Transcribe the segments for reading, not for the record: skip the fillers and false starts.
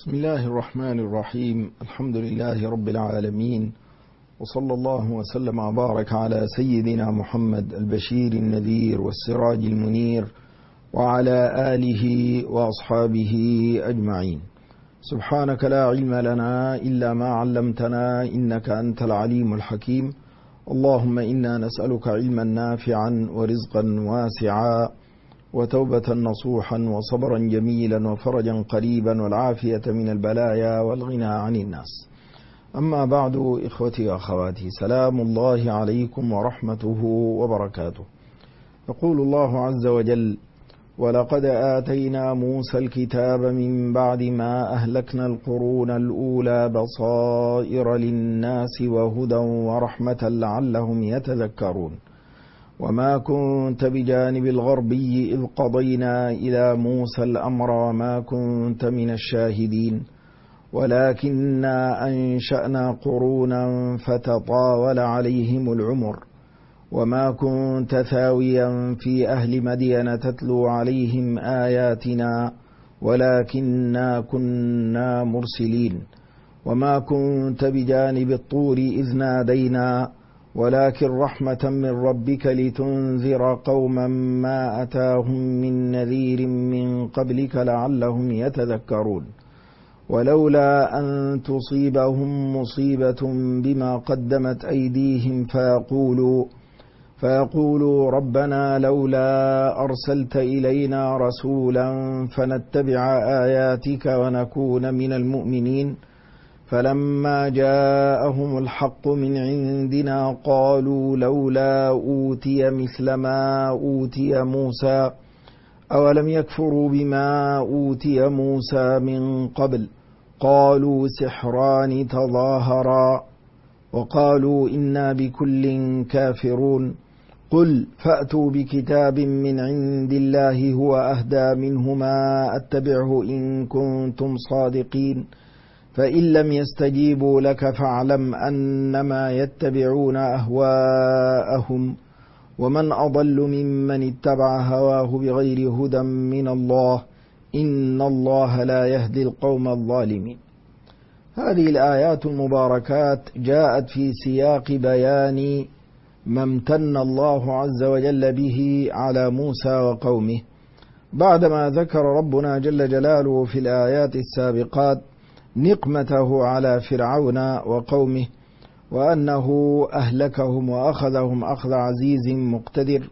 بسم الله الرحمن الرحيم. الحمد لله رب العالمين، وصلى الله وسلم وبارك على سيدنا محمد البشير النذير والسراج المنير وعلى آله وأصحابه أجمعين. سبحانك لا علم لنا إلا ما علمتنا إنك أنت العليم الحكيم. اللهم إنا نسألك علما نافعا ورزقا واسعا وتوبة نصوحا وصبرا جميلا وفرجا قريبا والعافية من البلايا والغنى عن الناس. أما بعد، إخوتي وأخواتي، سلام الله عليكم ورحمته وبركاته. يقول الله عز وجل: ولقد آتينا موسى الكتاب من بعد ما أهلكنا القرون الأولى بصائر للناس وهدى ورحمة لعلهم يتذكرون. وما كنت بجانب الغربي إذ قضينا إلى موسى الأمر وما كنت من الشاهدين ولكننا أنشأنا قرونا فتطاول عليهم العمر وما كنت ثاويا في أهل مدين تتلو عليهم آياتنا ولكننا كنا مرسلين. وما كنت بجانب الطور إذ نادينا ولكن رحمة من ربك لتنذر قوما ما أتاهم من نذير من قبلك لعلهم يتذكرون. ولولا أن تصيبهم مصيبة بما قدمت أيديهم فيقولوا ربنا لولا أرسلت إلينا رسولا فنتبع آياتك ونكون من المؤمنين. فلما جاءهم الحق من عندنا قالوا لولا أوتي مثل ما أوتي موسى أولم يكفروا بما أوتي موسى من قبل قالوا سحران تظاهرا وقالوا إنا بكل كافرون. قل فأتوا بكتاب من عند الله هو أهدى منهما أتبعه إن كنتم صادقين. فإن لم يستجيبوا لك فاعلم أنما يتبعون أهواءهم ومن أضل ممن اتبع هواه بغير هدى من الله إن الله لا يهدي القوم الظالمين. هذه الآيات المباركات جاءت في سياق بيان ما امتن الله عز وجل به على موسى وقومه، بعدما ذكر ربنا جل جلاله في الآيات السابقات نقمته على فرعون وقومه وأنه أهلكهم وأخذهم أخذ عزيز مقتدر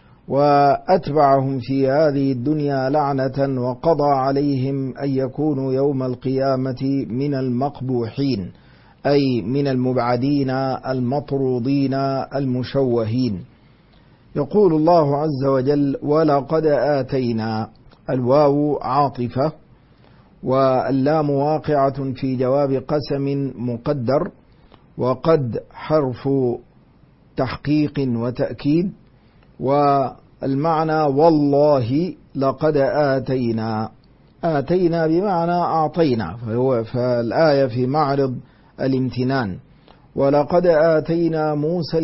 وأتبعهم في هذه الدنيا لعنة وقضى عليهم أن يكونوا يوم القيامة من المقبوحين، أي من المبعدين المطرودين المشوهين. يقول الله عز وجل: ولقد آتينا، الواو عاطفة واللام واقعة في جواب قسم مقدر، وقد حرف تحقيق وتأكيد، والمعنى والله لقد آتينا. آتينا بمعنى أعطينا، فالآية في معرض الامتنان. ولقد آتينا موسى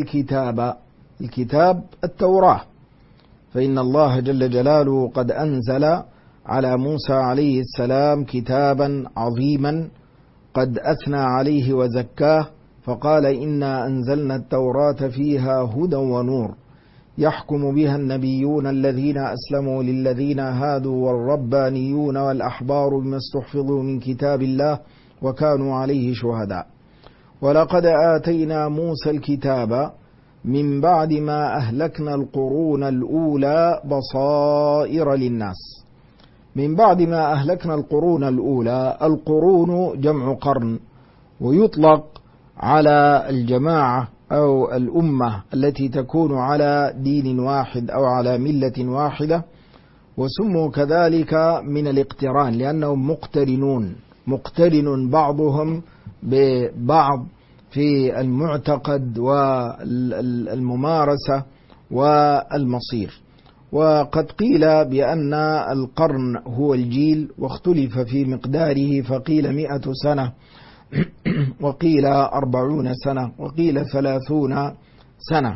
الكتاب التوراة، فإن الله جل جلاله قد أنزل على موسى عليه السلام كتابا عظيما قد أثنى عليه وزكاه، فقال إنا أنزلنا التوراة فيها هدى ونور يحكم بها النبيون الذين أسلموا للذين هادوا والربانيون والأحبار بما استحفظوا من كتاب الله وكانوا عليه شهداء. ولقد آتينا موسى الكتاب من بعد ما أهلكنا القرون الأولى بصائر للناس. من بعد ما أهلكنا القرون الأولى، القرون جمع قرن، ويطلق على الجماعة أو الأمة التي تكون على دين واحد أو على ملة واحدة، وسموا كذلك من الاقتران لأنهم مقترن بعضهم ببعض في المعتقد والممارسة والمصير. وقد قيل بأن القرن هو الجيل، واختلف في مقداره، فقيل 100 سنة وقيل 40 سنة وقيل 30 سنة.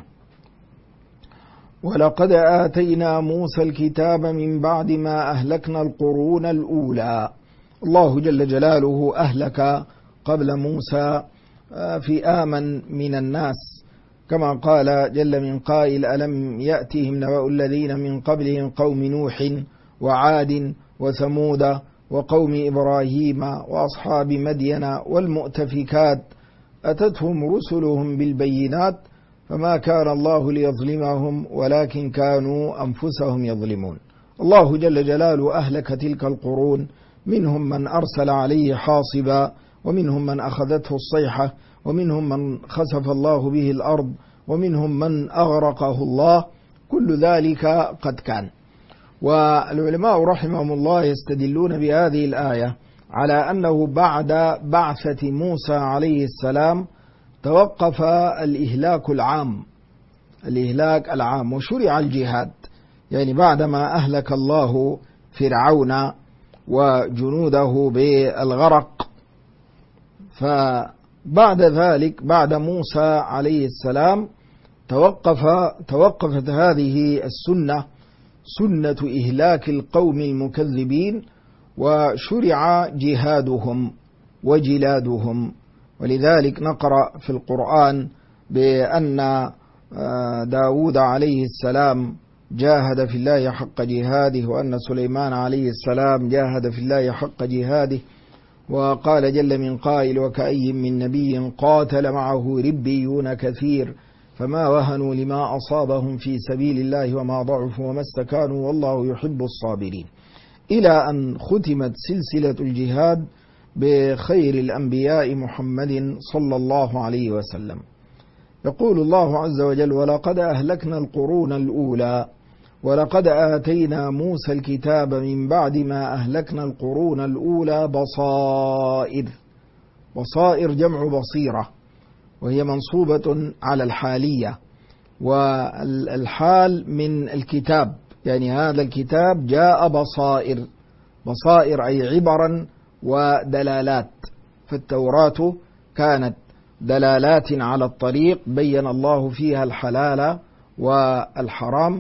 ولقد آتينا موسى الكتاب من بعد ما أهلكنا القرون الأولى. الله جل جلاله أهلك قبل موسى في آمن من الناس، كما قال جل من قائل: ألم يأتهم نبأ الذين من قبلهم قوم نوح وعاد وثمود وقوم إبراهيم وأصحاب مدين والمؤتفكات أتتهم رسلهم بالبينات فما كان الله ليظلمهم ولكن كانوا أنفسهم يظلمون. الله جل جلاله أهلك تلك القرون، منهم من أرسل عليه حاصبا، ومنهم من أخذته الصيحة، ومنهم من خسف الله به الأرض، ومنهم من أغرقه الله. كل ذلك قد كان. والعلماء رحمهم الله يستدلون بهذه الآية على أنه بعد بعثة موسى عليه السلام توقف الإهلاك العام وشرع الجهاد، يعني بعدما أهلك الله فرعون وجنوده بالغرق، فبعد ذلك بعد موسى عليه السلام توقفت هذه السنة، سنة إهلاك القوم المكذبين، وشرع جهادهم وجلادهم. ولذلك نقرأ في القرآن بأن داود عليه السلام جاهد في الله حق جهاده، وأن سليمان عليه السلام جاهد في الله حق جهاده. وقال جل من قائل: وكأي من نبي قاتل معه ربيون كثير فما وهنوا لما أصابهم في سبيل الله وما ضعفوا وما استكانوا والله يحب الصابرين، إلى أن ختمت سلسلة الجهاد بخير الأنبياء محمد صلى الله عليه وسلم. يقول الله عز وجل: ولقد أهلكنا القرون الأولى ولقد آتينا موسى الكتاب من بعد ما أهلكنا القرون الأولى بصائر جمع بصيرة، وهي منصوبة على الحالية، والحال من الكتاب، يعني هذا الكتاب جاء بصائر أي عبرا ودلالات. فالتوراة كانت دلالات على الطريق بين الله فيها الحلال والحرام،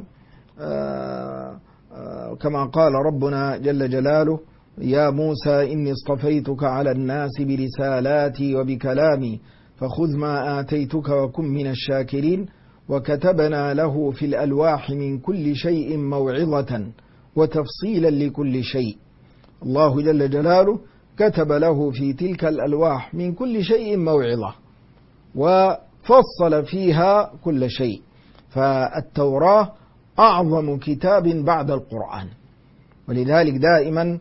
كما قال ربنا جل جلاله: يا موسى إني اصطفيتك على الناس برسالاتي وبكلامي فخذ ما آتيتك وكن من الشاكرين وكتبنا له في الألواح من كل شيء موعظة وتفصيلا لكل شيء. الله جل جلاله كتب له في تلك الألواح من كل شيء موعظة وفصل فيها كل شيء. فالتوراة أعظم كتاب بعد القرآن، ولذلك دائما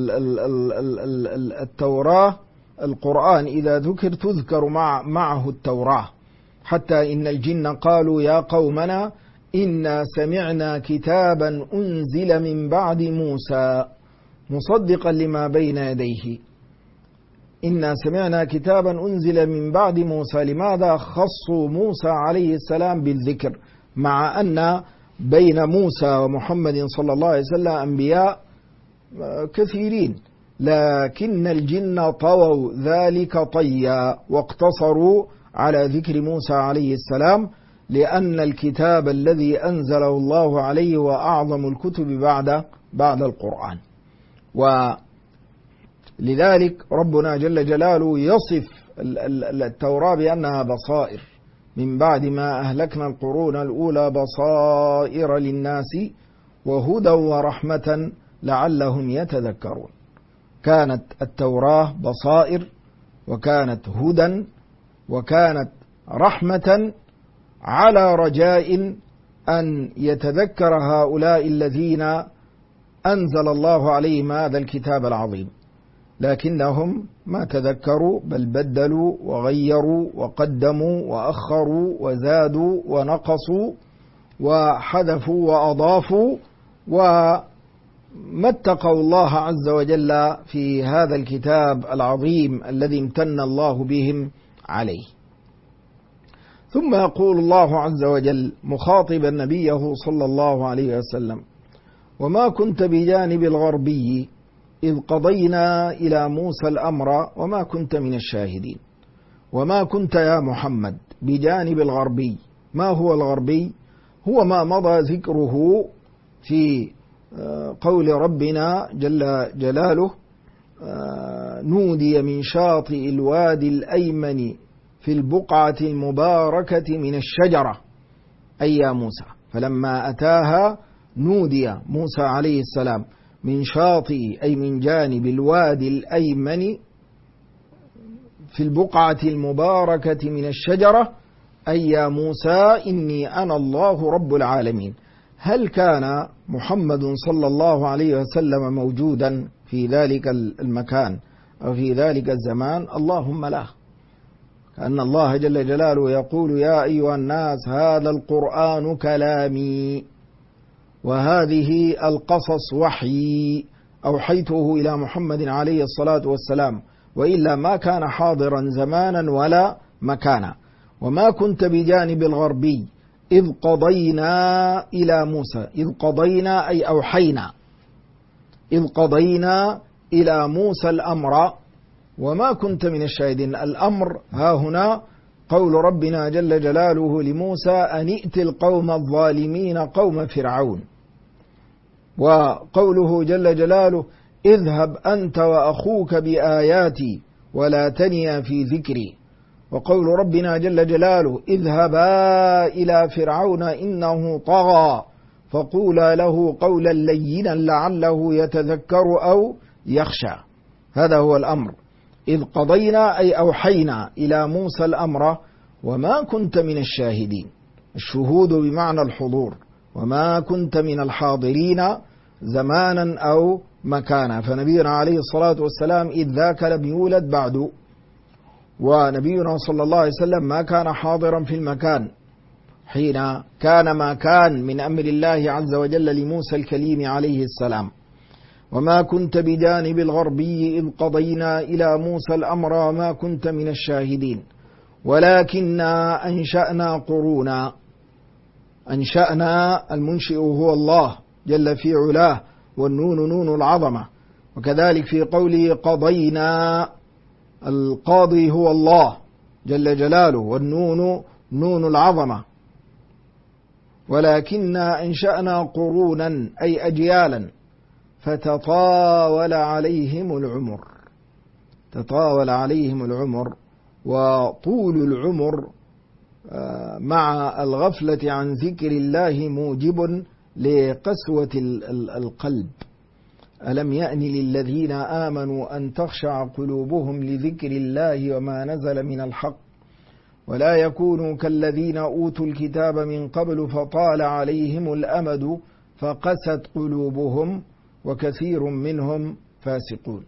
التوراة القرآن إذا ذكر تذكر معه التوراة، حتى إن الجن قالوا يا قومنا إنا سمعنا كتابا أنزل من بعد موسى مصدقا لما بين يديه. إنا سمعنا كتابا أنزل من بعد موسى، لماذا خصوا موسى عليه السلام بالذكر مع أن بين موسى ومحمد صلى الله عليه وسلم أنبياء كثيرين، لكن الجن طووا ذلك طيا واقتصروا على ذكر موسى عليه السلام، لأن الكتاب الذي أنزله الله عليه وأعظم الكتب بعد القرآن. ولذلك ربنا جل جلاله يصف التوراة بأنها بصائر من بعد ما أهلكنا القرون الأولى بصائر للناس وهدى ورحمة لعلهم يتذكرون. كانت التوراة بصائر وكانت هدى وكانت رحمة، على رجاء أن يتذكر هؤلاء الذين أنزل الله عليهم هذا الكتاب العظيم، لكنهم ما تذكروا بل بدلوا وغيروا وقدموا وأخروا وزادوا ونقصوا وحذفوا وأضافوا، وما اتقوا الله عز وجل في هذا الكتاب العظيم الذي امتن الله بهم عليه. ثم يقول الله عز وجل مخاطبا نبيه صلى الله عليه وسلم: وما كنت بجانب الغربي إذ قضينا إلى موسى الأمر وما كنت من الشاهدين. وما كنت يا محمد بجانب الغربي. ما هو الغربي؟ هو ما مضى ذكره في قول ربنا جل جلاله: نودي من شاطئ الوادي الأيمن في البقعة المباركة من الشجرة أي يا موسى. فلما أتاها نودي موسى عليه السلام من شاطئ أي من جانب الوادي الأيمن في البقعة المباركة من الشجرة أي يا موسى إني أنا الله رب العالمين. هل كان محمد صلى الله عليه وسلم موجودا في ذلك المكان أو في ذلك الزمان؟ اللهم لا. كأن الله جل جلاله يقول يا أيها الناس هذا القرآن كلامي وهذه القصص وحي أوحيته إلى محمد عليه الصلاة والسلام، وإلا ما كان حاضرا زمانا ولا مكانا. وما كنت بجانب الغربي إذ قضينا إلى موسى، إذ قضينا أي أوحينا، إذ قضينا إلى موسى الأمر وما كنت من الشاهدين. الأمر ها هنا قول ربنا جل جلاله لموسى أن ائت القوم الظالمين قوم فرعون، وقوله جل جلاله اذهب أنت وأخوك بآياتي ولا تنيا في ذكري، وقول ربنا جل جلاله اذهبا إلى فرعون إنه طغى فقولا له قولا لينا لعله يتذكر أو يخشى. هذا هو الأمر. إذ قضينا أي أوحينا إلى موسى الأمر وما كنت من الشاهدين. الشهود بمعنى الحضور، وما كنت من الحاضرين زمانا أو مكانا. فنبينا عليه الصلاة والسلام إذ ذاك لم يولد بعد، ونبينا صلى الله عليه وسلم ما كان حاضرا في المكان حين كان ما كان من أمر الله عز وجل لموسى الكليم عليه السلام. وما كنت بجانب الغربي إذ قضينا إلى موسى الأمر وما كنت من الشاهدين ولكننا أنشأنا قرونا. أنشأنا، المنشئ هو الله جل في علاه، والنون نون العظمة. وكذلك في قوله قضينا القاضي هو الله جل جلاله، والنون نون العظمة. ولكننا أنشأنا قرونا أي أجيالا فتطاول عليهم العمر. تطاول عليهم العمر، وطول العمر مع الغفلة عن ذكر الله موجب لقسوة القلب. ألم يأن للذين آمنوا أن تخشع قلوبهم لذكر الله وما نزل من الحق ولا يكونوا كالذين أوتوا الكتاب من قبل فطال عليهم الأمد فقست قلوبهم وكثير منهم فاسقون.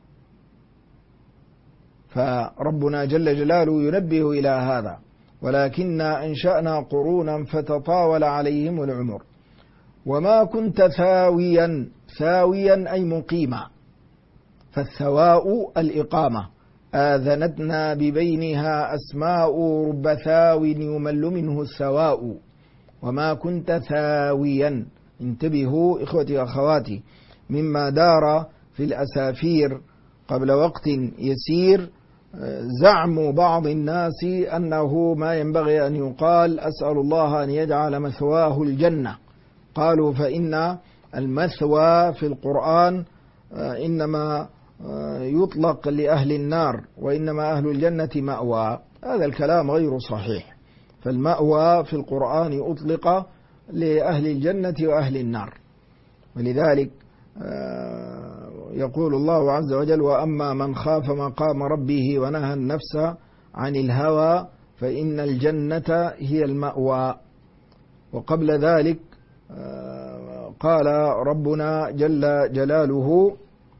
فربنا جل جلاله ينبه إلى هذا. ولكننا أنشأنا قرونا فتطاول عليهم العمر. وما كنت ثاويا، ثاويا أي مقيما، فالثواء الإقامة. آذنتنا ببينها أسماء رب ثاو يمل منه الثواء. وما كنت ثاويا، انتبهوا إخوتي وأخواتي، مما دار في الأسافير قبل وقت يسير زعم بعض الناس أنه ما ينبغي أن يقال أسأل الله أن يجعل مثواه الجنة. قالوا فإن المثوى في القرآن إنما يطلق لأهل النار، وإنما أهل الجنة مأوى. هذا الكلام غير صحيح. فالمأوى في القرآن أطلق لأهل الجنة وأهل النار. ولذلك يقول الله عز وجل وأما من خاف مقام ربه ونهى النفس عن الهوى فإن الجنة هي المأوى. وقبل ذلك قال ربنا جل جلاله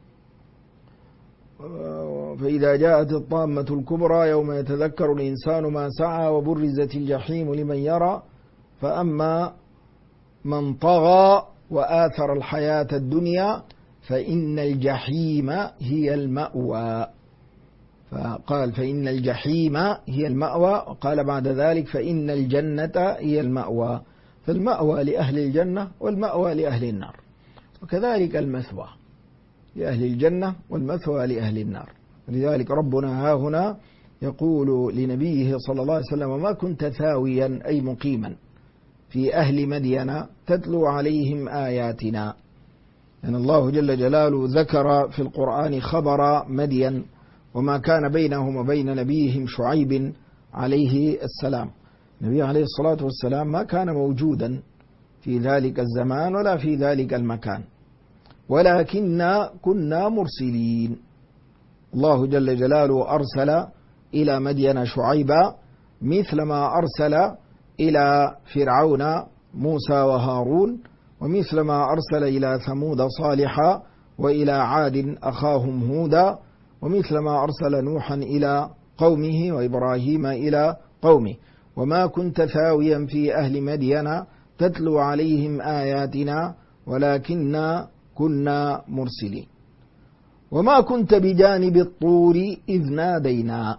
فإذا جاءت الطامة الكبرى يوم يتذكر الإنسان ما سعى وبرزت الجحيم لمن يرى فأما من طغى وآثر الحياة الدنيا فإن الجحيم هي المأوى. فقال فإن الجحيم هي المأوى، وقال بعد ذلك فإن الجنة هي المأوى. فالمأوى لأهل الجنة والمأوى لأهل النار، وكذلك المثوى لأهل الجنة والمثوى لأهل النار. لذلك ربنا ها هنا يقول لنبيه صلى الله عليه وسلم وما كنت ثاويا أي مقيما في أهل مدين تتلو عليهم آياتنا. يعني الله جل جلاله ذكر في القرآن خبر مدين وما كان بينهم وبين نبيهم شعيب عليه السلام. النبي عليه الصلاة والسلام ما كان موجودا في ذلك الزمان ولا في ذلك المكان، ولكننا كنا مرسلين. الله جل جلاله أرسل إلى مدين شعيبا مثل ما أرسل إلى فرعون موسى وهارون، ومثل ما أرسل إلى ثمود صالحا، وإلى عاد أخاهم هودا، ومثل ما أرسل نوحا إلى قومه وإبراهيم إلى قومه. وما كنت ثاويا في أهل مدين تتلو عليهم آياتنا ولكننا كنا مرسلين. وما كنت بجانب الطور إذ نادينا.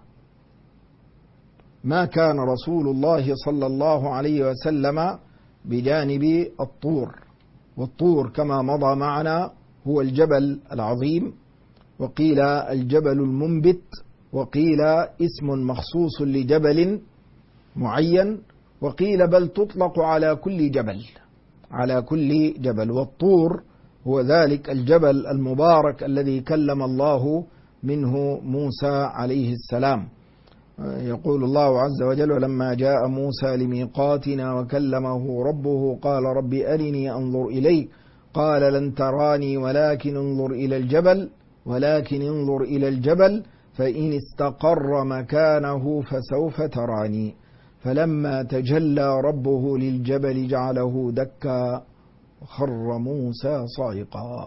ما كان رسول الله صلى الله عليه وسلم بجانب الطور، والطور كما مضى معنا هو الجبل العظيم، وقيل الجبل المنبت، وقيل اسم مخصوص لجبل معين، وقيل بل تطلق على كل جبل، على كل جبل. والطور هو ذلك الجبل المبارك الذي كلم الله منه موسى عليه السلام. يقول الله عز وجل: ولما جاء موسى لميقاتنا وكلمه ربه قال رب أرني أنظر إليك قال لن تراني ولكن انظر إلى الجبل فإن استقر مكانه فسوف تراني فلما تجلى ربه للجبل جعله دكا وخر موسى صعقا.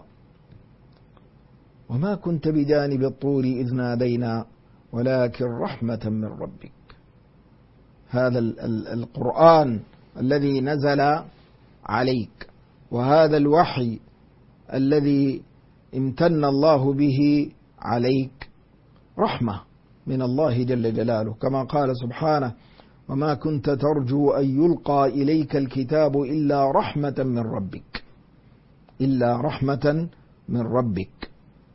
وما كنت بجانب الطور إذ نادينا ولكن رحمة من ربك. هذا القرآن الذي نزل عليك، وهذا الوحي الذي امتن الله به عليك رحمة من الله جل جلاله، كما قال سبحانه: وما كنت ترجو أن يلقى إليك الكتاب إلا رحمة من ربك.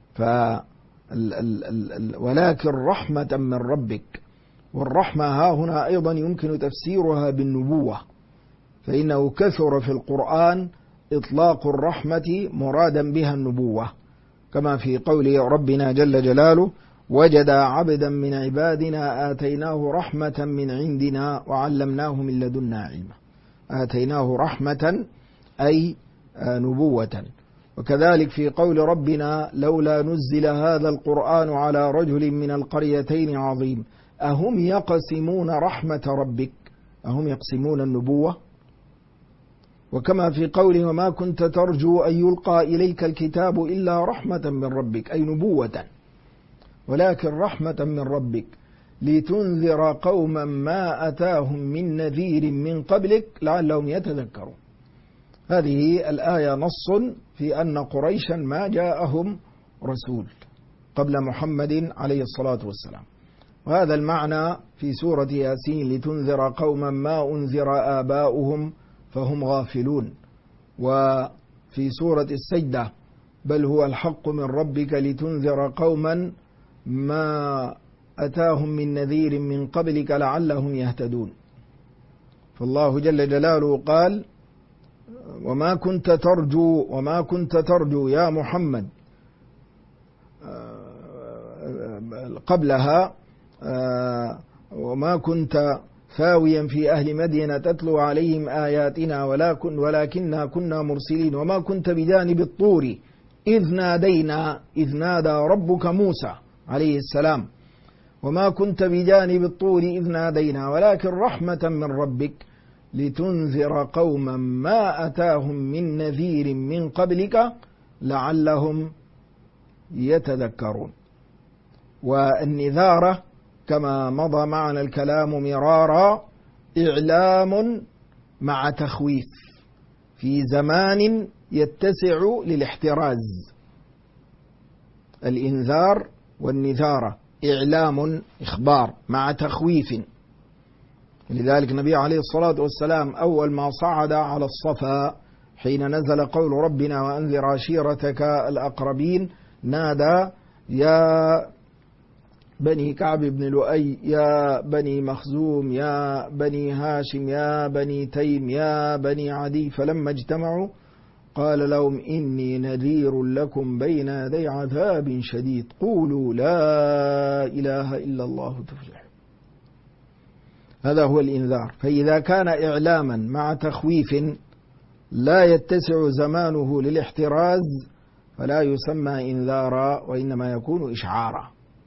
ولكن رحمة من ربك. والرحمة ها هنا أيضا يمكن تفسيرها بالنبوة، فإنه كثر في القرآن إطلاق الرحمة مرادا بها النبوة، كما في قول ربنا جل جلاله: وجد عبدا من عبادنا آتيناه رحمة من عندنا وعلمناه من لدنا علما. آتيناه رحمة أي نبوة. وكذلك في قول ربنا: لولا نزل هذا القرآن على رجل من القريتين عظيم أهم يقسمون رحمة ربك، أهم يقسمون النبوة. وكما في قوله: وما كنت ترجو أن يلقى إليك الكتاب إلا رحمة من ربك، أي نبوة، ولكن رحمة من ربك لتنذر قوما ما أتاهم من نذير من قبلك لعلهم يتذكرون. هذه الآية نص في أن قريشا ما جاءهم رسول قبل محمد عليه الصلاة والسلام، وهذا المعنى في سورة ياسين: لتنذر قوما ما أنذر آباؤهم فهم غافلون. وفي سورة السجدة: بل هو الحق من ربك لتنذر قوما ما أتاهم من نذير من قبلك لعلهم يهتدون. فالله جل جلاله قال: وما كنت ترجو يا محمد. قبلها: وما كنت ثاويا في أهل مدينة تتلو عليهم آياتنا ولكننا كنا مرسلين. وما كنت بجانب الطور إذ نادى ربك موسى عليه السلام. وما كنت بجانب الطور إذ نادينا ولكن رحمة من ربك لتنذر قوما ما أتاهم من نذير من قبلك لعلهم يتذكرون. والنذارة كما مضى معنا الكلام مرارا إعلام مع تخويف في زمان يتسع للاحتراز. الإنذار والنذارة إعلام إخبار مع تخويف. لذلك النبي عليه الصلاة والسلام أول ما صعد على الصفا حين نزل قول ربنا: وأنذر عشيرتك الأقربين، نادى: يا بني كعب بن لؤي، يا بني مخزوم، يا بني هاشم، يا بني تيم، يا بني عدي. فلما اجتمعوا قال لهم إني نذير لكم بين يدي عذاب شديد قولوا لا إله إلا الله تفلحوا. هذا هو الإنذار. فإذا كان إعلاما مع تخويف لا يتسع زمانه للاحتراز فلا يسمى إنذارا، وإنما يكون إشعارا،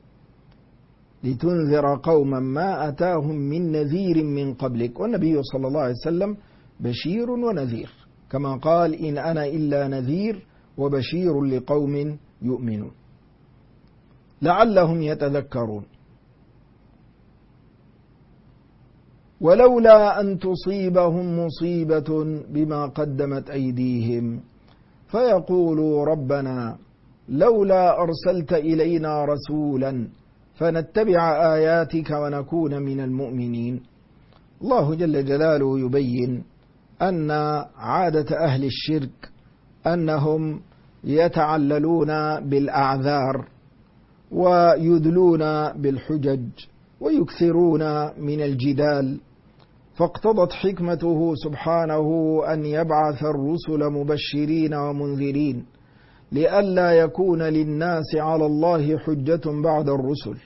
لتنذر قوما ما أتاهم من نذير من قبلك. والنبي صلى الله عليه وسلم بشير ونذير، كما قال إن أنا إلا نذير وبشير لقوم يؤمنون لعلهم يتذكرون. ولولا أن تصيبهم مصيبة بما قدمت أيديهم فيقولوا ربنا لولا أرسلت إلينا رسولا فنتبع آياتك ونكون من المؤمنين. الله جل جلاله يبين أن عادة أهل الشرك أنهم يتعللون بالأعذار ويدلون بالحجج ويكثرون من الجدال، فاقتضت حكمته سبحانه أن يبعث الرسل مبشرين ومنذرين لئلا يكون للناس على الله حجة بعد الرسل.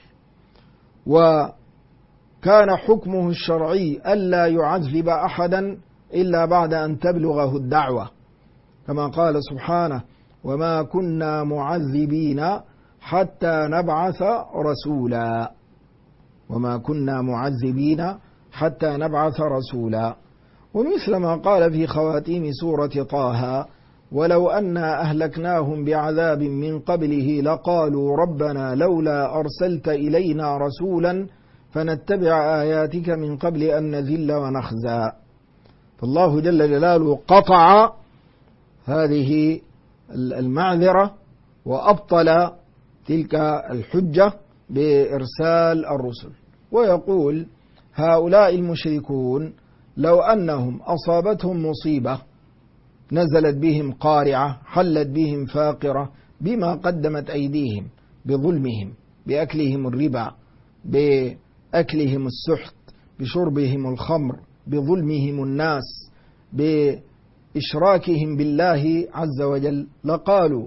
وكان حكمه الشرعي ألا يعذب أحدا إلا بعد أن تبلغه الدعوة، كما قال سبحانه وما كنا معذبين حتى نبعث رسولا، وما كنا معذبين حتى نبعث رسولا. ومثل ما قال في خواتيم سورة طه ولو أنا أهلكناهم بعذاب من قبله لقالوا ربنا لولا أرسلت إلينا رسولا فنتبع آياتك من قبل أن نذل ونخزى. فالله جل جلاله قطع هذه المعذرة وأبطل تلك الحجة بإرسال الرسل. ويقول هؤلاء المشركون لو أنهم أصابتهم مصيبة نزلت بهم قارعة حلت بهم فاقرة بما قدمت أيديهم بظلمهم، بأكلهم الربا، بأكلهم السحت، بشربهم الخمر، بظلمهم الناس، بإشراكهم بالله عز وجل، لقالوا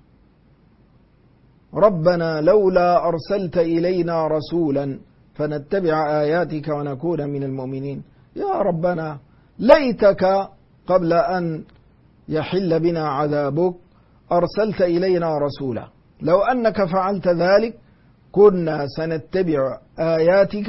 ربنا لولا أرسلت إلينا رسولا فنتبع آياتك ونكون من المؤمنين. يا ربنا ليتك قبل أن يحل بنا عذابك أرسلت إلينا رسولا، لو أنك فعلت ذلك كنا سنتبع آياتك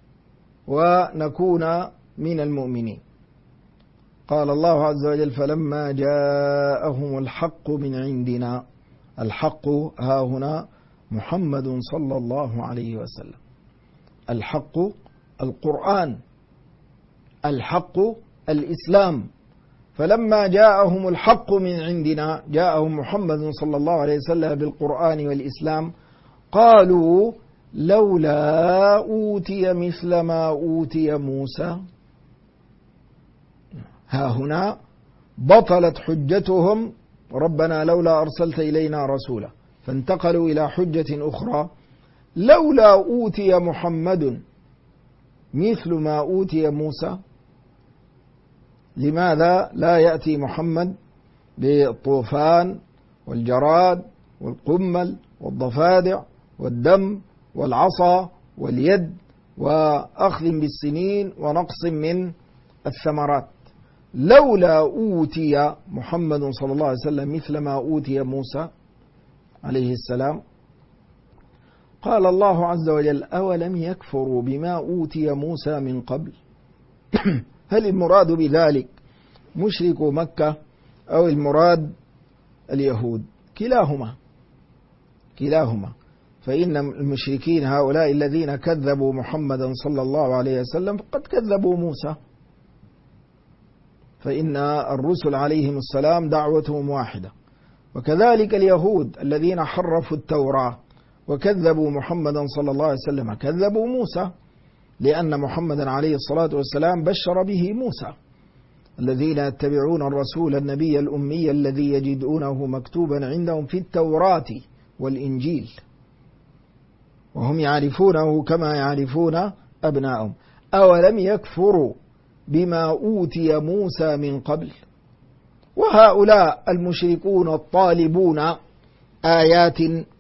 ونكون من المؤمنين. قال الله عز وجل فلما جاءهم الحق من عندنا، الحق ها هنا محمد صلى الله عليه وسلم، الحق القرآن، الحق الإسلام. فلما جاءهم الحق من عندنا، جاءهم محمد صلى الله عليه وسلم بالقرآن والإسلام، قالوا لولا أوتي مثل ما أوتي موسى. ها هنا بطلت حجتهم ربنا لولا أرسلت إلينا رسولا، فانتقلوا إلى حجة أخرى لولا أوتي محمد مثل ما أوتي موسى. لماذا لا يأتي محمد بالطوفان والجراد والقمل والضفادع والدم والعصا واليد وأخذ بالسنين ونقص من الثمرات؟ لولا أوتي محمد صلى الله عليه وسلم مثل ما أوتي موسى عليه السلام. قال الله عز وجل أولم يكفروا بما أوتي موسى من قبل. هل المراد بذلك مشركو مكة أو المراد اليهود؟ كلاهما. فإن المشركين هؤلاء الذين كذبوا محمدا صلى الله عليه وسلم قد كذبوا موسى، فإن الرسل عليهم السلام دعوتهم واحدة. وكذلك اليهود الذين حرفوا التوراة وكذبوا محمدا صلى الله عليه وسلم كذبوا موسى، لأن محمدا عليه الصلاة والسلام بشر به موسى. الذين يتبعون الرسول النبي الأمي الذي يجدونه مكتوبا عندهم في التوراة والإنجيل وهم يعرفونه كما يعرفون أبناءهم. أولم يكفروا بما أوتي موسى من قبل. وهؤلاء المشركون الطالبون آيات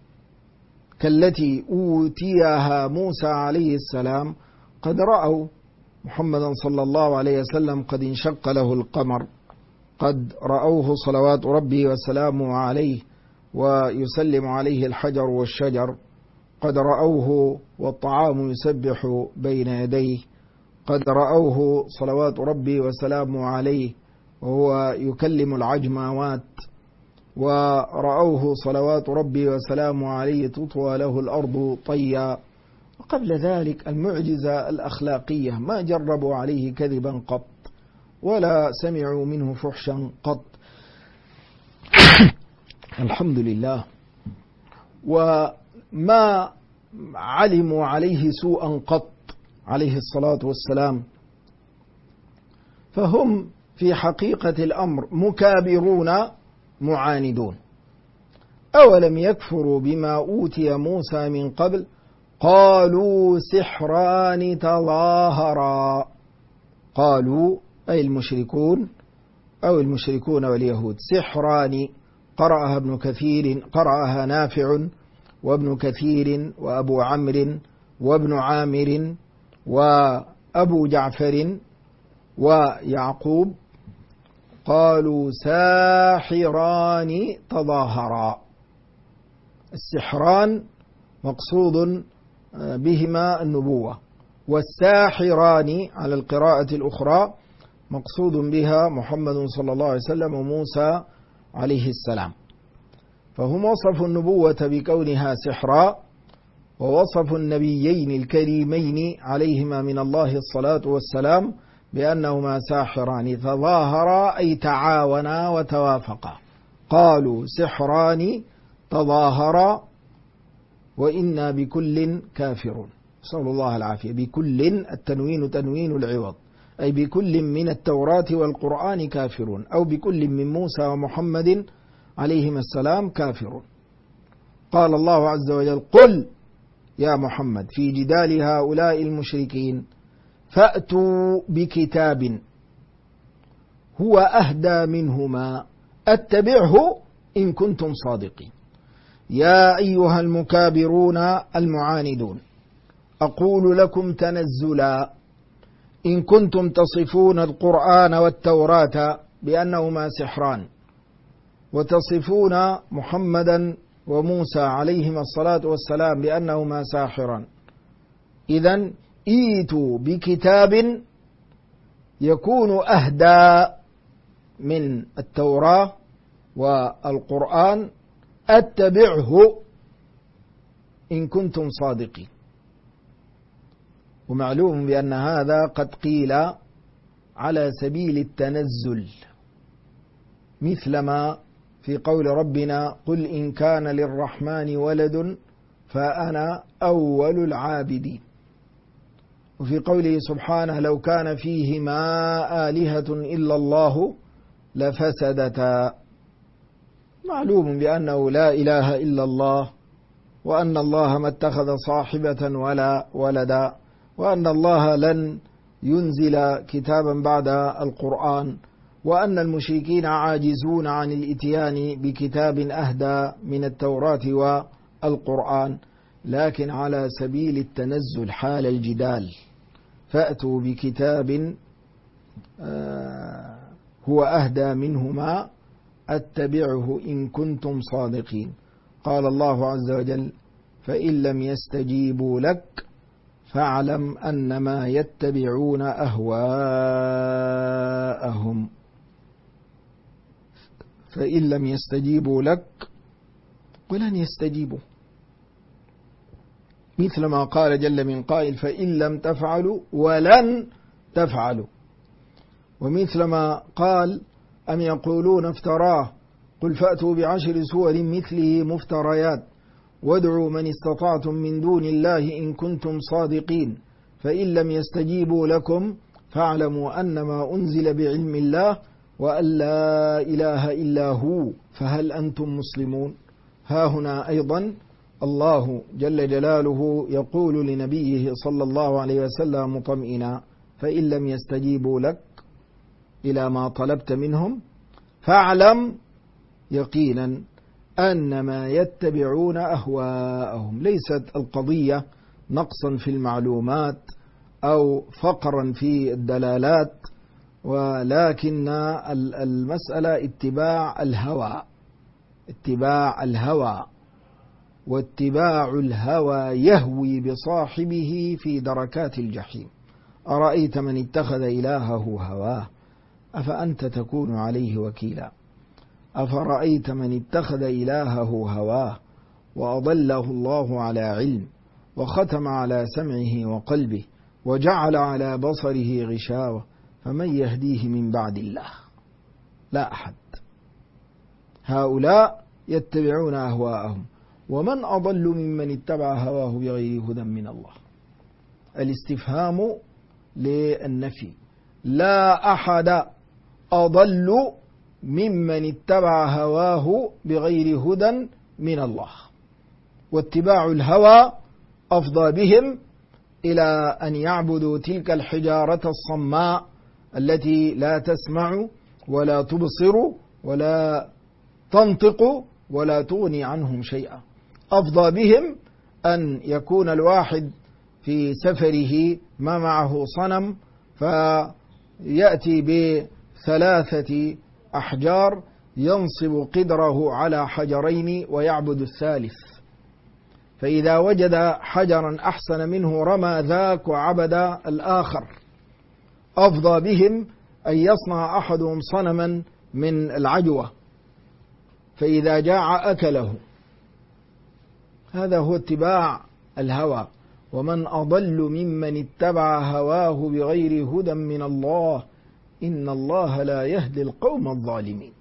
كالتي أوتيها موسى عليه السلام قد رأوا محمدا صلى الله عليه وسلم قد انشق له القمر، قد رأوه صلوات ربي وسلامه عليه ويسلم عليه الحجر والشجر، قد رأوه والطعام يسبح بين يديه، قد رأوه صلوات ربي وسلامه عليه وهو يكلم العجماوات، ورأوه صلوات ربي وسلامه عليه تطوى له الأرض طيا. وقبل ذلك المعجزة الأخلاقية ما جربوا عليه كذبا قط ولا سمعوا منه فحشا قط الحمد لله، وما علموا عليه سوءا قط عليه الصلاة والسلام. فهم في حقيقة الأمر مكابرون معاندون. أولم يكفروا بما أوتي موسى من قبل قالوا سحران تظاهرا. قالوا أي المشركون أو المشركون واليهود. سحران قرأها ابن كثير، قرأها نافع وابن كثير وأبو عمرو وابن عامر وأبو جعفر ويعقوب، قالوا ساحران تظاهرا. السحران مقصود بهما النبوة، والساحران على القراءة الأخرى مقصود بها محمد صلى الله عليه وسلم وموسى عليه السلام. فهم وصفوا النبوة بكونها سحرا، ووصفوا النبيين الكريمين عليهما من الله الصلاة والسلام بأنهما ساحران تظاهرا أي تعاونا وتوافقا. قالوا سحران تظاهرا وإنا بكل كافرون. نسأل الله العافية. بكل التنوين تنوين العوض، أي بكل من التوراة والقرآن كافرون، أو بكل من موسى ومحمد عليهما السلام كافرون. قال الله عز وجل قل يا محمد في جدال هؤلاء المشركين فأتوا بكتاب هو أهدى منهما أتبعه إن كنتم صادقين. يا أيها المكابرون المعاندون أقول لكم تنزلا إن كنتم تصفون القرآن والتوراة بأنهما سحران، وتصفون محمدا وموسى عليهما الصلاة والسلام بأنهما ساحران، إذن إيتوا بكتاب يكون أهدى من التوراة والقرآن أتبعه إن كنتم صادقين. ومعلوم بأن هذا قد قيل على سبيل التنزل، مثلما في قول ربنا قل إن كان للرحمن ولد فأنا أول العابدين، وفي قوله سبحانه لو كان فيهما آلهة إلا الله لفسدتا. معلوم بأنه لا إله إلا الله، وأن الله ما اتخذ صاحبة ولا ولدا، وأن الله لن ينزل كتابا بعد القرآن، وأن المشركين عاجزون عن الإتيان بكتاب أهدى من التوراة والقرآن، لكن على سبيل التنزل حال الجدال. فأتوا بكتاب هو أهدى منهما أتبعه إن كنتم صادقين. قال الله عز وجل فإن لم يستجيبوا لك فاعلم أنما يتبعون أهواءهم. فإن لم يستجيبوا لك ولن يستجيبوا، مثل ما قال جل من قائل فإن لم تفعلوا ولن تفعلوا، ومثل ما قال أم يقولون افتراه قل فأتوا بعشر سور مثله مفتريات وادعوا من استطعتم من دون الله إن كنتم صادقين فإن لم يستجيبوا لكم فاعلموا أنما أنزل بعلم الله وأن لا إله إلا هو فهل أنتم مسلمون. ها هنا أيضا الله جل جلاله يقول لنبيه صلى الله عليه وسلم مطمئنا فإن لم يستجيبوا لك إلى ما طلبت منهم فاعلم يقينا أنما يتبعون أهواءهم. ليست القضية نقصا في المعلومات أو فقرا في الدلالات، ولكن المسألة اتباع الهوى. اتباع الهوى، واتباع الهوى يهوي بصاحبه في دركات الجحيم. أرأيت من اتخذ إلهه هواه أفأنت تكون عليه وكيلا. أفرأيت من اتخذ إلهه هواه وأضله الله على علم وختم على سمعه وقلبه وجعل على بصره غشاوة فمن يهديه من بعد الله؟ لا أحد. هؤلاء يتبعون أهواءهم. ومن أضل ممن اتبع هواه بغير هدى من الله. الاستفهام للنفي. لا أحد أضل ممن اتبع هواه بغير هدى من الله. واتباع الهوى أفضى بهم إلى أن يعبدوا تلك الحجارة الصماء التي لا تسمع ولا تبصر ولا تنطق ولا تغني عنهم شيئا. أفضى بهم أن يكون الواحد في سفره ما معه صنم فيأتي بثلاثة أحجار ينصب قدره على حجرين ويعبد الثالث، فإذا وجد حجرا أحسن منه رمى ذاك وعبد الآخر. أفضى بهم أن يصنع أحدهم صنما من العجوة فإذا جاع أكله. هذا هو اتباع الهوى. ومن أضل ممن اتبع هواه بغير هدى من الله إن الله لا يهدي القوم الظالمين.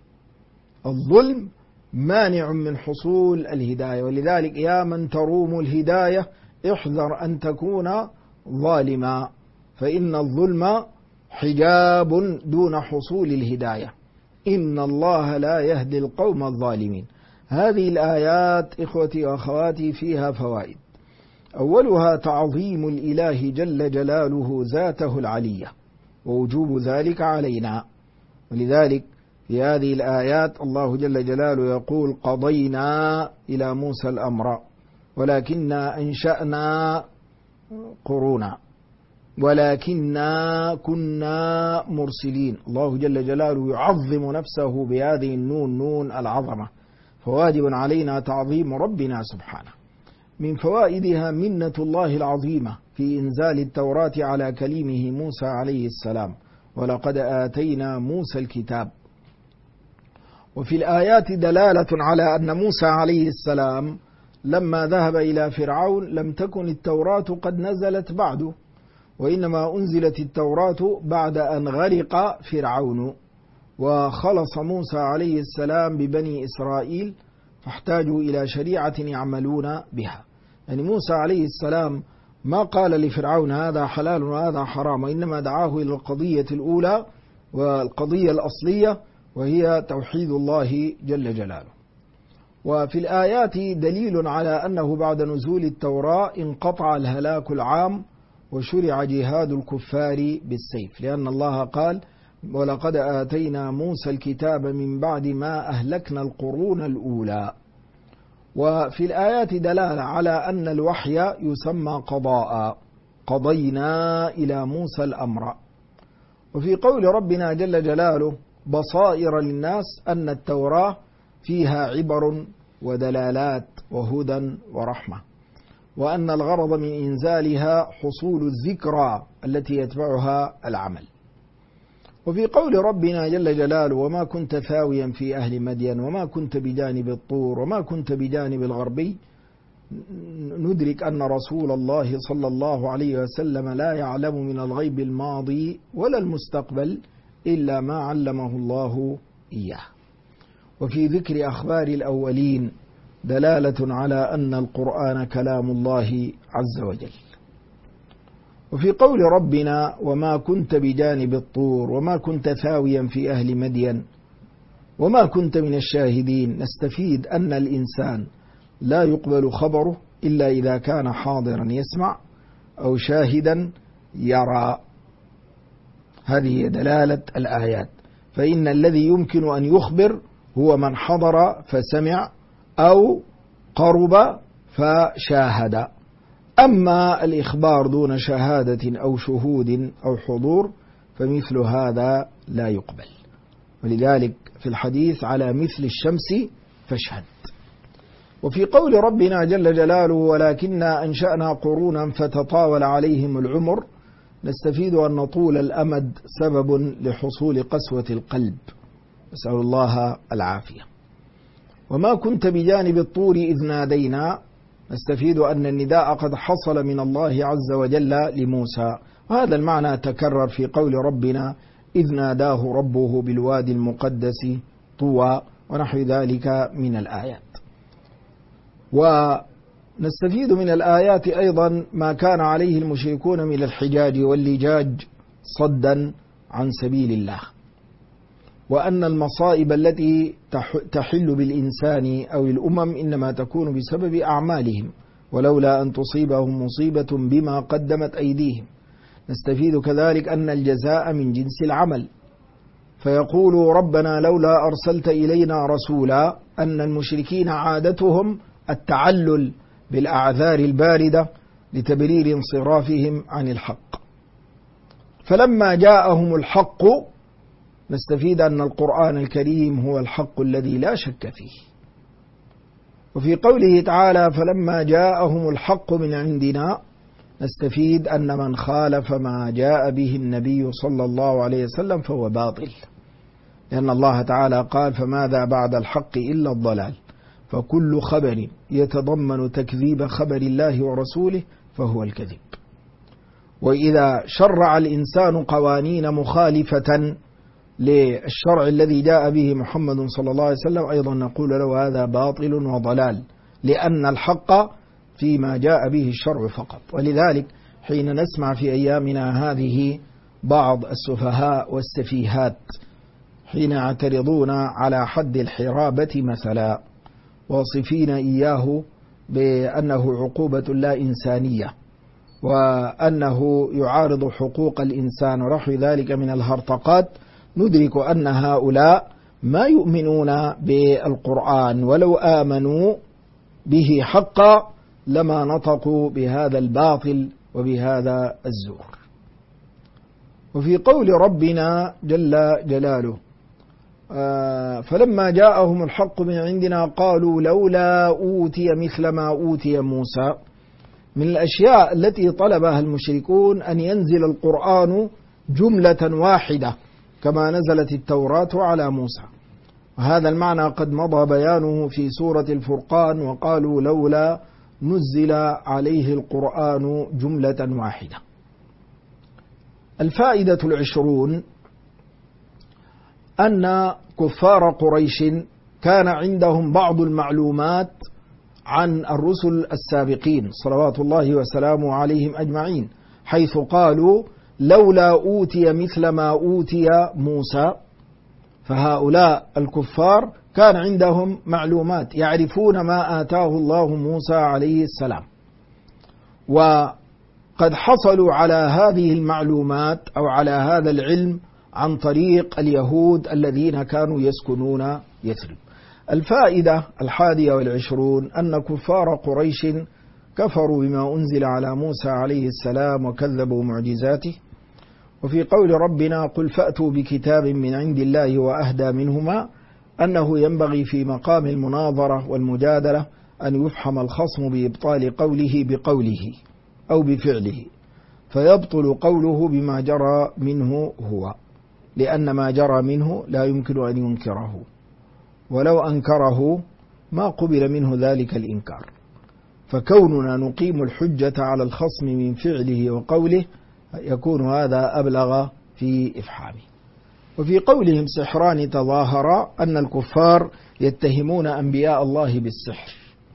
الظلم مانع من حصول الهداية، ولذلك يا من تروم الهداية احذر أن تكون ظالما، فإن الظلم حجاب دون حصول الهداية. إن الله لا يهدي القوم الظالمين. هذه الآيات إخوتي وأخواتي فيها فوائد. أولها تعظيم الإله جل جلاله ذاته العلية ووجوب ذلك علينا. ولذلك في هذه الآيات الله جل جلاله يقول قضينا إلى موسى الأمر ولكننا أنشأنا قرونا ولكننا كنا مرسلين. الله جل جلاله يعظم نفسه بهذه النون، نون العظمة، فواجب علينا تعظيم ربنا سبحانه. من فوائدها منة الله العظيمة في إنزال التوراة على كليمه موسى عليه السلام ولقد آتينا موسى الكتاب. وفي الآيات دلالة على أن موسى عليه السلام لما ذهب إلى فرعون لم تكن التوراة قد نزلت بعده، وإنما أنزلت التوراة بعد أن غرق فرعون وخلص موسى عليه السلام ببني إسرائيل فاحتاجوا إلى شريعة يعملون بها. يعني موسى عليه السلام ما قال لفرعون هذا حلال وهذا حرام، وإنما دعاه إلى القضية الأولى والقضية الأصلية وهي توحيد الله جل جلاله. وفي الآيات دليل على أنه بعد نزول التوراة انقطع الهلاك العام وشرع جهاد الكفار بالسيف، لأن الله قال ولقد آتينا موسى الكتاب من بعد ما أهلكنا القرون الأولى. وفي الآيات دلالة على أن الوحي يسمى قضاء، قضينا إلى موسى الأمر. وفي قول ربنا جل جلاله بصائر للناس أن التوراة فيها عبر ودلالات وهدى ورحمة، وأن الغرض من إنزالها حصول الذكرى التي يتبعها العمل. وفي قول ربنا جل جلاله وما كنت ثاويا في أهل مدين وما كنت بجانب الطور وما كنت بجانب الغربي، ندرك أن رسول الله صلى الله عليه وسلم لا يعلم من الغيب الماضي ولا المستقبل إلا ما علمه الله إياه. وفي ذكر أخبار الأولين دلالة على أن القرآن كلام الله عز وجل. وفي قول ربنا وما كنت بجانب الطور وما كنت ثاويا في أهل مدين وما كنت من الشاهدين، نستفيد أن الإنسان لا يقبل خبره إلا إذا كان حاضرا يسمع أو شاهدا يرى. هذه دلالة الآيات. فإن الذي يمكن أن يخبر هو من حضر فسمع أو قرب فشاهد. أما الإخبار دون شهادة أو شهود أو حضور فمثل هذا لا يقبل. ولذلك في الحديث على مثل الشمس فاشهد. وفي قول ربنا جل جلاله ولكننا أنشأنا قرونا فتطاول عليهم العمر نستفيد أن طول الأمد سبب لحصول قسوة القلب، نسأل الله العافية. وما كنت بجانب الطور إذ نادينا نستفيد أن النداء قد حصل من الله عز وجل لموسى، وهذا المعنى تكرر في قول ربنا إذ ناداه ربه بالوادي المقدس طوى ونحو ذلك من الآيات. ونستفيد من الآيات أيضا ما كان عليه المشركون من الحجاج واللجاج صدا عن سبيل الله، وأن المصائب التي تحل بالإنسان أو الأمم إنما تكون بسبب أعمالهم ولولا أن تصيبهم مصيبة بما قدمت أيديهم. نستفيد كذلك أن الجزاء من جنس العمل، فيقول ربنا لولا أرسلت إلينا رسولا، أن المشركين عادتهم التعلل بالأعذار الباردة لتبرير انصرافهم عن الحق. فلما جاءهم الحق نستفيد أن القرآن الكريم هو الحق الذي لا شك فيه. وفي قوله تعالى فلما جاءهم الحق من عندنا نستفيد أن من خالف ما جاء به النبي صلى الله عليه وسلم فهو باطل، لأن الله تعالى قال فماذا بعد الحق إلا الضلال، فكل خبر يتضمن تكذيب خبر الله ورسوله فهو الكذب. وإذا شرع الإنسان قوانين مخالفة للشرع الذي جاء به محمد صلى الله عليه وسلم أيضا نقول له هذا باطل وضلال، لأن الحق فيما جاء به الشرع فقط. ولذلك حين نسمع في أيامنا هذه بعض السفهاء والسفيهات حين يعترضون على حد الحرابة مثلا واصفين إياه بأنه عقوبة لا إنسانية وأنه يعارض حقوق الإنسان ونحو ذلك من الهرطقات، ندرك أن هؤلاء ما يؤمنون بالقرآن، ولو آمنوا به حقا لما نطقوا بهذا الباطل وبهذا الزور. وفي قول ربنا جل جلاله فلما جاءهم الحق من عندنا قالوا لولا أوتي مثل ما أوتي موسى، من الأشياء التي طلبها المشركون أن ينزل القرآن جملة واحدة كما نزلت التوراة على موسى، وهذا المعنى قد مضى بيانه في سورة الفرقان وقالوا لولا نزل عليه القرآن جملة واحدة. الفائدة 20 أن كفار قريش كان عندهم بعض المعلومات عن الرسل السابقين صلوات الله وسلامه عليهم أجمعين، حيث قالوا لولا أوتي مثل ما أوتي موسى. فهؤلاء الكفار كان عندهم معلومات، يعرفون ما آتاه الله موسى عليه السلام، وقد حصلوا على هذه المعلومات أو على هذا العلم عن طريق اليهود الذين كانوا يسكنون يثرب. الفائدة 21 أن كفار قريش كفروا بما أنزل على موسى عليه السلام وكذبوا معجزاته. وفي قول ربنا قل فأتوا بكتاب من عند الله وأهدى منهما، أنه ينبغي في مقام المناظرة والمجادلة أن يفحم الخصم بإبطال قوله بقوله أو بفعله، فيبطل قوله بما جرى منه هو، لأن ما جرى منه لا يمكن أن ينكره، ولو أنكره ما قبل منه ذلك الإنكار، فكوننا نقيم الحجة على الخصم من فعله وقوله يكون هذا أبلغ في إفحامه. وفي قولهم سحران تظاهرا أن الكفار يتهمون أنبياء الله بالسحر،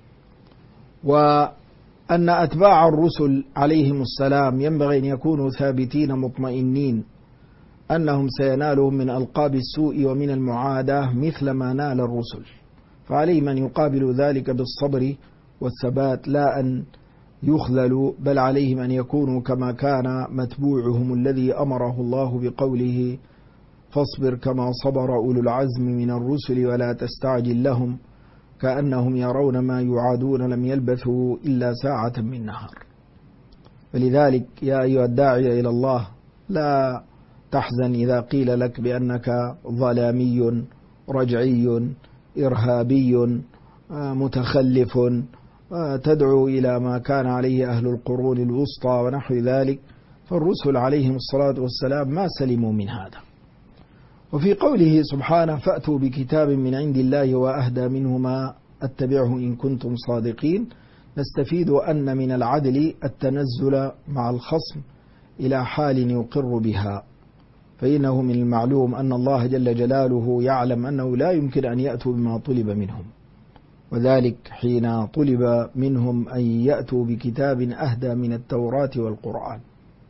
وأن أتباع الرسل عليهم السلام ينبغي أن يكونوا ثابتين مطمئنين أنهم سينالهم من ألقاب السوء ومن المعاداة مثل ما نال الرسل، فعليهم أن يقابلوا ذلك بالصبر والثبات لا أن يخذلوا، بل عليهم أن يكونوا كما كان متبوعهم الذي أمره الله بقوله فاصبر كما صبر أولو العزم من الرسل ولا تستعجل لهم كأنهم يرون ما يعادون لم يلبثوا إلا ساعة من نهار. فلذلك يا أيها الداعي إلى الله لا تحزن إذا قيل لك بأنك ظلامي رجعي إرهابي متخلف تدعو إلى ما كان عليه أهل القرون الوسطى ونحو ذلك، فالرسل عليهم الصلاة والسلام ما سلموا من هذا. وفي قوله سبحانه فأتوا بكتاب من عند الله وأهدى منه ما أتبعه إن كنتم صادقين، نستفيد أن من العدل التنزل مع الخصم إلى حال يقر بها، فإنه من المعلوم أن الله جل جلاله يعلم أنه لا يمكن أن يأتوا بما طلب منهم، وذلك حين طلب منهم أن يأتوا بكتاب أهدى من التوراة والقرآن.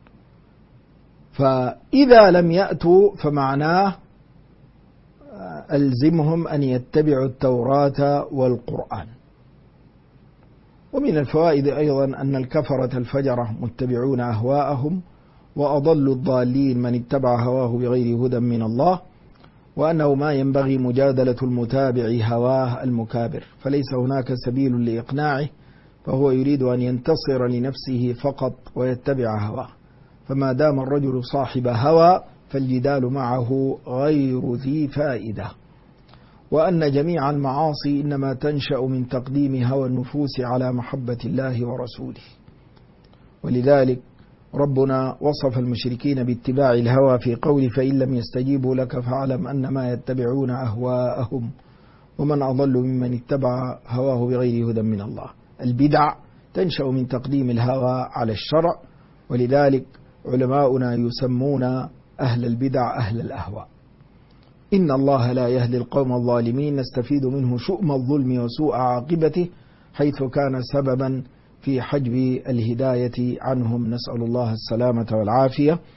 فإذا لم يأتوا فمعناه ألزمهم أن يتبعوا التوراة والقرآن. ومن الفوائد أيضا أن الكفرة الفجرة متبعون أهواءهم، وأضل الضالين من اتبع هواه بغير هدى من الله، وأنه ما ينبغي مجادلة المتابع هواه المكابر، فليس هناك سبيل لإقناعه، فهو يريد أن ينتصر لنفسه فقط ويتبع هواه، فما دام الرجل صاحب هوى فالجدال معه غير ذي فائدة. وأن جميع المعاصي إنما تنشأ من تقديم هوى النفوس على محبة الله ورسوله، ولذلك ربنا وصف المشركين باتباع الهوى في قول فإن لم يستجيبوا لك فاعلم أنما يتبعون أهواءهم ومن أضل ممن اتبع هواه بغير هدى من الله. البدع تنشأ من تقديم الهوى على الشرع، ولذلك علماؤنا يسمون أهل البدع أهل الأهواء. إن الله لا يهدي القوم الظالمين، نستفيد منه شؤم الظلم وسوء عاقبته حيث كان سببا في حجب الهداية عنهم، نسأل الله السلامة والعافية.